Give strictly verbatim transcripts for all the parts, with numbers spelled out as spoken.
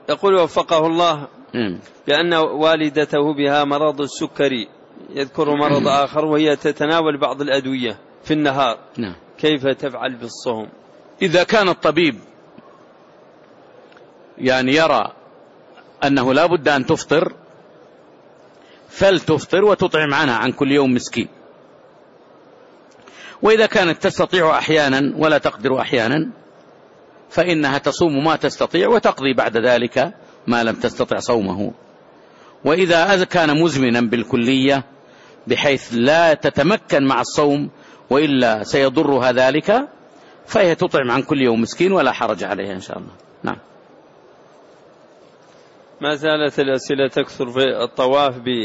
يقول وفقه الله بأن والدته بها مرض السكري، يذكر مرض آخر وهي تتناول بعض الأدوية في النهار، كيف تفعل بالصوم؟ إذا كان الطبيب يعني يرى أنه لا بد أن تفطر فلتفطر وتطعم عنها عن كل يوم مسكين. وإذا كانت تستطيع أحيانا ولا تقدر أحيانا فإنها تصوم ما تستطيع وتقضي بعد ذلك ما لم تستطع صومه. وإذا كان مزمنا بالكلية بحيث لا تتمكن مع الصوم وإلا سيضرها ذلك فهي تطعم عن كل يوم مسكين ولا حرج عليها إن شاء الله. نعم. ما زالت الأسئلة تكثر في الطواف ب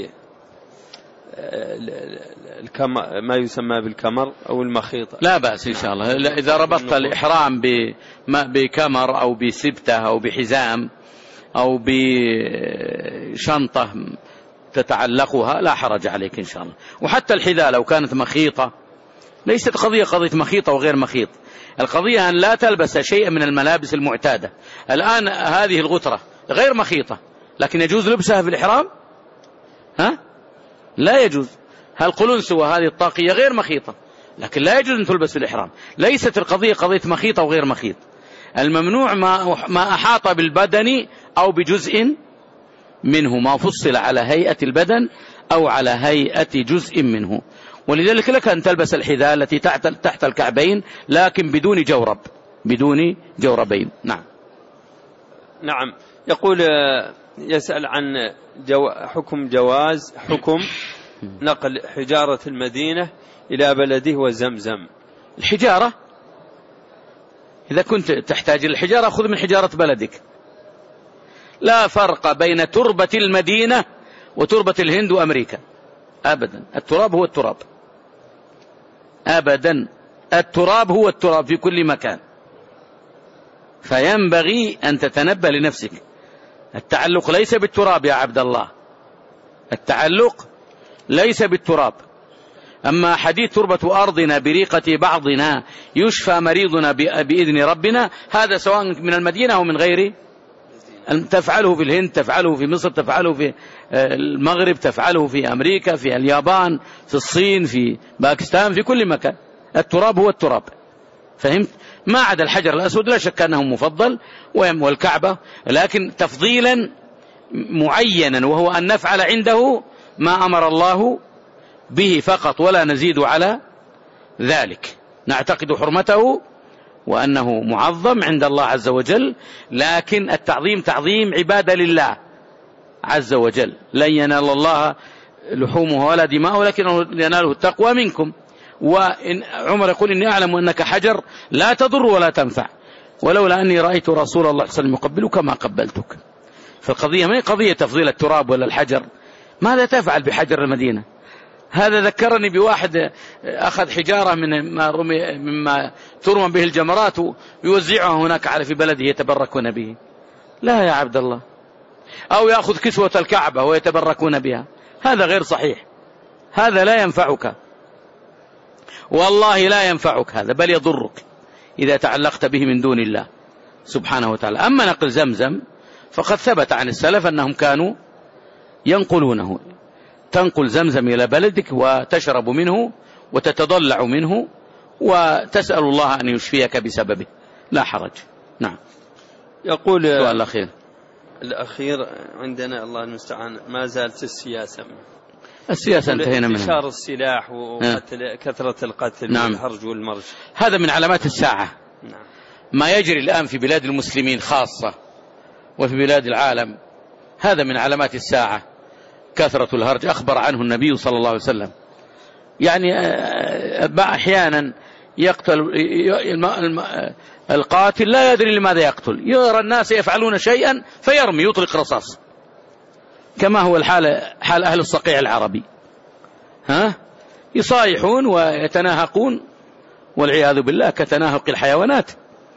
ما يسمى بالكمر أو المخيط. لا بأس إن شاء الله إذا ربطت الإحرام بكمر أو بسبتة أو بحزام أو بشنطة تتعلقها لا حرج عليك إن شاء الله. وحتى الحذاء لو كانت مخيطة ليست قضية قضية مخيطة وغير مخيط، القضية أن لا تلبس شيء من الملابس المعتادة. الآن هذه الغترة غير مخيطة لكن يجوز لبسها في الإحرام؟ ها؟ لا يجوز. هالقلنس وهذه الطاقية غير مخيطة لكن لا يجوز أن تلبس في الإحرام. ليست القضية قضية مخيطة وغير مخيط، الممنوع ما ما أحاط بالبدن أو بجزء منه، ما فصل على هيئة البدن أو على هيئة جزء منه. ولذلك لك أن تلبس الحذاء التي تحت تحت الكعبين لكن بدون جورب، بدون جوربين. نعم. نعم. يقول يسأل عن جو حكم جواز حكم نقل حجارة المدينة إلى بلده وزمزم. الحجارة إذا كنت تحتاج الحجارة خذ من حجارة بلدك، لا فرق بين تربة المدينة وتربة الهند وأمريكا أبدا. التراب هو التراب أبدا، التراب هو التراب في كل مكان. فينبغي أن تتنبه لنفسك. التعلق ليس بالتراب يا عبد الله، التعلق ليس بالتراب. أما حديث تربة أرضنا بريقة بعضنا يشفى مريضنا بإذن ربنا، هذا سواء من المدينة أو من غيره. تفعله في الهند، تفعله في مصر، تفعله في المغرب، تفعله في أمريكا، في اليابان، في الصين، في باكستان، في كل مكان. التراب هو التراب. فهمت؟ ما عدا الحجر الأسود لا شك أنه مفضل والكعبة، لكن تفضيلا معينا وهو أن نفعل عنده ما أمر الله به فقط ولا نزيد على ذلك. نعتقد حرمته وأنه معظم عند الله عز وجل، لكن التعظيم تعظيم عبادة لله عز وجل. لن ينال الله لحومه ولا دماءه لكن يناله التقوى منكم. وعمر يقول إني أعلم أنك حجر لا تضر ولا تنفع، ولولا أني رأيت رسول الله صلى الله عليه وسلم يقبلك ما قبلتك. فالقضية ما هي قضية تفضيل التراب ولا الحجر. ماذا تفعل بحجر المدينة؟ هذا ذكرني بواحد أخذ حجارة من ما رمي مما ترمى به الجمرات ويوزعها هناك على في بلده يتبركون به. لا يا عبد الله. أو يأخذ كسوة الكعبة ويتبركون بها، هذا غير صحيح. هذا لا ينفعك والله، لا ينفعك هذا، بل يضرك إذا تعلقت به من دون الله سبحانه وتعالى. أما نقل زمزم فقد ثبت عن السلف أنهم كانوا ينقلونه. تنقل زمزم إلى بلدك وتشرب منه وتتضلع منه وتسأل الله أن يشفيك بسببه، لا حرج. نعم. يقول السؤال الأخير الأخير عندنا الله المستعان، ما زالت السياسة السياسة انتهينا منها، انتشار السلاح وكثرة القتل نعم. والهرج والمرج، هذا من علامات الساعة. نعم. ما يجري الآن في بلاد المسلمين خاصة وفي بلاد العالم هذا من علامات الساعة، كثرة الهرج. أخبر عنه النبي صلى الله عليه وسلم. يعني أحيانا يقتل القاتل لا يدري لماذا يقتل، يرى الناس يفعلون شيئا فيرمي يطلق رصاص، كما هو الحال حال أهل الصقيع العربي. ها يصايحون ويتناهقون والعياذ بالله كتناهق الحيوانات،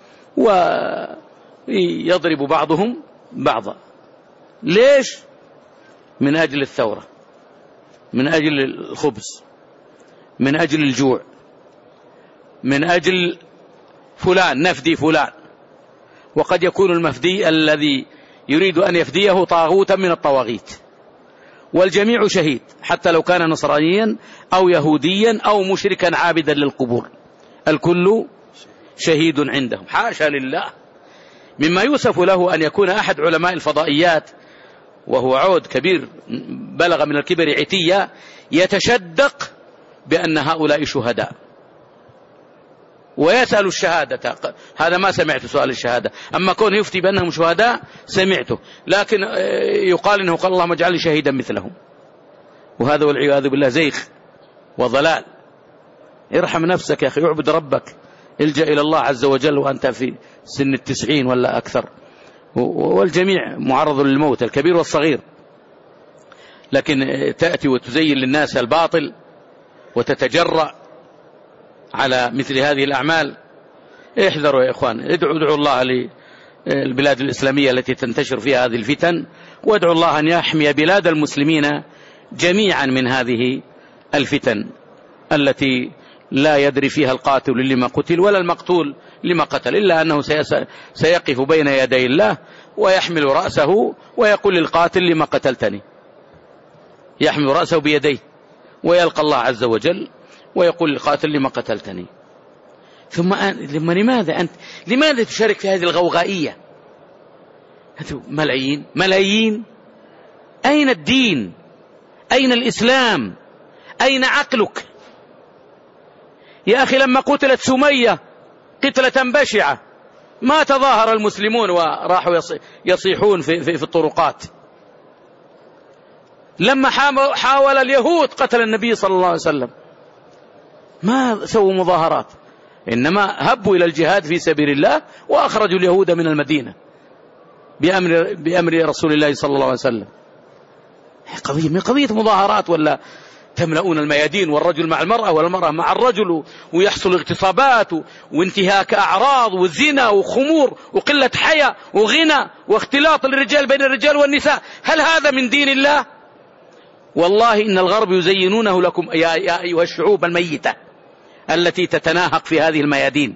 ويضرب بعضهم بعضا. ليش؟ من أجل الثورة، من أجل الخبز، من أجل الجوع، من أجل فلان نفدي فلان. وقد يكون المفدي الذي يريد أن يفديه طاغوتا من الطواغيت، والجميع شهيد حتى لو كان نصرانيا أو يهوديا أو مشركا عابدا للقبور، الكل شهيد عندهم. حاشا لله. مما يوصف له أن يكون أحد علماء الفضائيات وهو عود كبير بلغ من الكبر عتيا يتشدق بأن هؤلاء شهداء ويسأل الشهادة. هذا ما سمعت سؤال الشهادة، أما كون يفتي بأنهم شهداء سمعته، لكن يقال إنه قال اللهم اجعلني شهيدا مثلهم، وهذا والعياذ بالله زيغ وضلال. ارحم نفسك يا أخي، اعبد ربك، الجأ إلى الله عز وجل وأنت في سن التسعين ولا أكثر، والجميع معرض للموت الكبير والصغير. لكن تأتي وتزين للناس الباطل وتتجرأ على مثل هذه الأعمال. احذروا يا إخوان، ادعوا, ادعوا الله للبلاد الإسلامية التي تنتشر فيها هذه الفتن، وادعوا الله أن يحمي بلاد المسلمين جميعا من هذه الفتن التي لا يدري فيها القاتل لما قتل ولا المقتول لما قتل، إلا أنه سيقف بين يدي الله ويحمل رأسه ويقول للقاتل لما قتلتني، يحمل رأسه بيديه ويلقى الله عز وجل ويقول للقاتل لما قتلتني. ثم لما لماذا أنت لماذا تشارك في هذه الغوغائية؟ ملايين ملايين، أين الدين؟ أين الإسلام؟ أين عقلك؟ يا أخي لما قتلت سمية قتلة بشعة ما تظاهر المسلمون وراحوا يصيحون في, في, في الطرقات. لما حاول اليهود قتل النبي صلى الله عليه وسلم ما سووا مظاهرات، إنما هبوا إلى الجهاد في سبيل الله وأخرجوا اليهود من المدينة بأمر, بأمر رسول الله صلى الله عليه وسلم. قضية من قضية مظاهرات ولا تملؤون الميادين والرجل مع المرأة والمرأة مع الرجل ويحصل اغتصابات وانتهاك أعراض وزنا وخمور وقلة حياء وغنى واختلاط الرجال بين الرجال والنساء. هل هذا من دين الله؟ والله إن الغرب يزينونه لكم يا, يا أيها الشعوب الميتة التي تتناهق في هذه الميادين،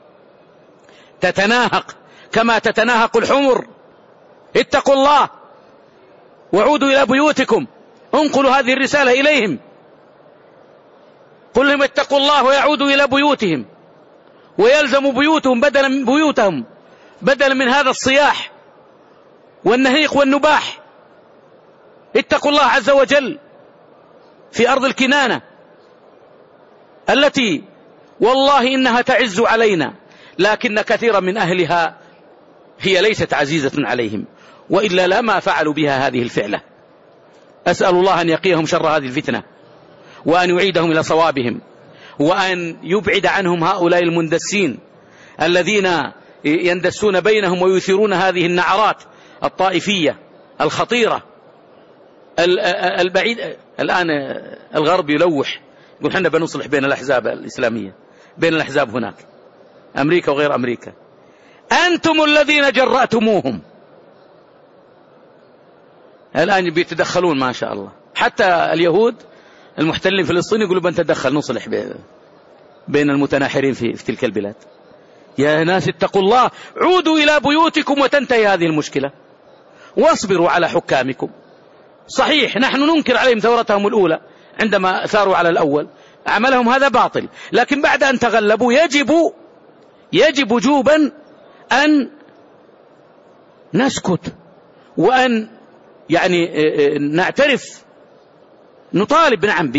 تتناهق كما تتناهق الحمر. اتقوا الله وعودوا إلى بيوتكم، انقلوا هذه الرسالة إليهم، قل لهم اتقوا الله ويعودوا إلى بيوتهم ويلزموا بيوتهم بدلا من بيوتهم بدلا من هذا الصياح والنهيق والنباح. اتقوا الله عز وجل في أرض الكنانة التي والله إنها تعز علينا، لكن كثيرا من أهلها هي ليست عزيزة عليهم، وإلا لما فعلوا بها هذه الفعلة. أسأل الله أن يقيهم شر هذه الفتنة وأن يعيدهم إلى صوابهم، وأن يبعد عنهم هؤلاء المندسين الذين يندسون بينهم ويثيرون هذه النعرات الطائفية الخطيرة البعيد. الآن الغرب يلوح يقول حنا بنصلح بين الأحزاب الإسلامية، بين الأحزاب هناك أمريكا وغير أمريكا. أنتم الذين جرأتموهم، الآن بيتدخلون ما شاء الله. حتى اليهود المحتلين فلسطين يقولوا بنتدخل نصلح بين المتناحرين في, في تلك البلاد. يا ناس اتقوا الله، عودوا إلى بيوتكم وتنتهي هذه المشكلة، واصبروا على حكامكم. صحيح نحن ننكر عليهم ثورتهم الأولى عندما ثاروا على الأول، عملهم هذا باطل، لكن بعد أن تغلبوا يجب يجب وجوبا أن نسكت وأن يعني نعترف، نطالب نعم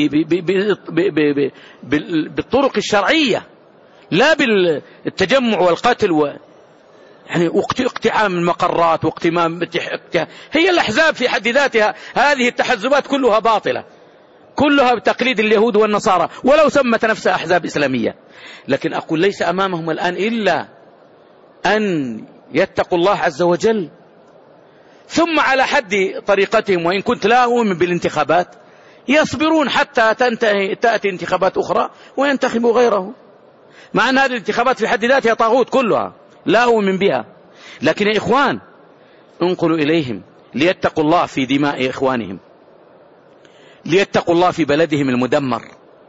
بالطرق الشرعية، لا بالتجمع والقتل و يعني اقتحام المقرات واقتمام. هي الأحزاب في حد ذاتها هذه التحزبات كلها باطلة، كلها بتقليد اليهود والنصارى ولو سمت نفسها أحزاب إسلامية. لكن أقول ليس أمامهم الآن إلا أن يتقوا الله عز وجل، ثم على حد طريقتهم، وإن كنت لا أؤمن بالانتخابات، يصبرون حتى تنتهي تأتي انتخابات أخرى وينتخبوا غيره، مع أن هذه الانتخابات في حد ذاتها طاغوت كلها لا أؤمن بها. لكن يا إخوان انقلوا إليهم ليتقوا الله في دماء إخوانهم، ليتقوا الله في بلدهم المدمر،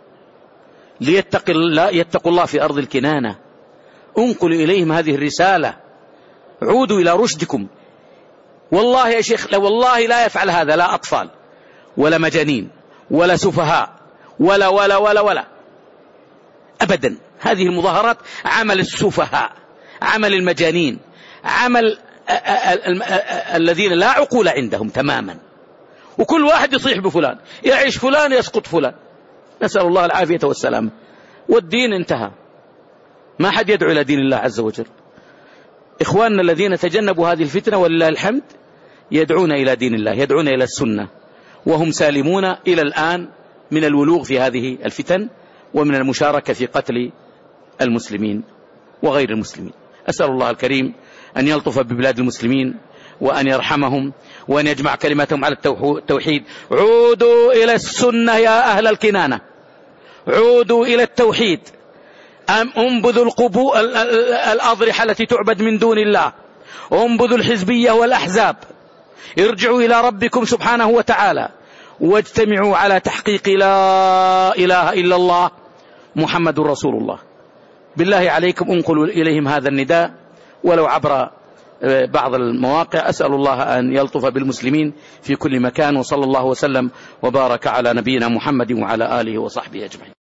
ليتقوا الله في أرض الكنانة. انقلوا إليهم هذه الرسالة، عودوا إلى رشدكم. والله يا شيخ، والله لا يفعل هذا لا أطفال ولا مجانين ولا سفهاء ولا ولا ولا ولا أبدا. هذه المظاهرات عمل السفهاء، عمل المجانين، عمل الذين لا عقول عندهم تماما، وكل واحد يصيح بفلان، يعيش فلان يسقط فلان، نسأل الله العافية والسلامة. والدين انتهى، ما حد يدعو إلى دين الله عز وجل. إخواننا الذين تجنبوا هذه الفتنة ولله الحمد يدعون إلى دين الله، يدعون إلى السنة، وهم سالمون إلى الآن من الولوغ في هذه الفتن ومن المشاركة في قتل المسلمين وغير المسلمين. أسأل الله الكريم أن يلطف ببلاد المسلمين وأن يرحمهم وأن يجمع كلمتهم على التوحيد. عودوا إلى السنة يا أهل الكنانة، عودوا إلى التوحيد، انبذوا القبو الأضرحة التي تعبد من دون الله، انبذوا الحزبية والأحزاب، ارجعوا إلى ربكم سبحانه وتعالى، واجتمعوا على تحقيق لا إله إلا الله محمد رسول الله. بالله عليكم انقلوا إليهم هذا النداء ولو عبر بعض المواقع. أسأل الله أن يلطف بالمسلمين في كل مكان، وصلى الله وسلم وبارك على نبينا محمد وعلى آله وصحبه أجمعين.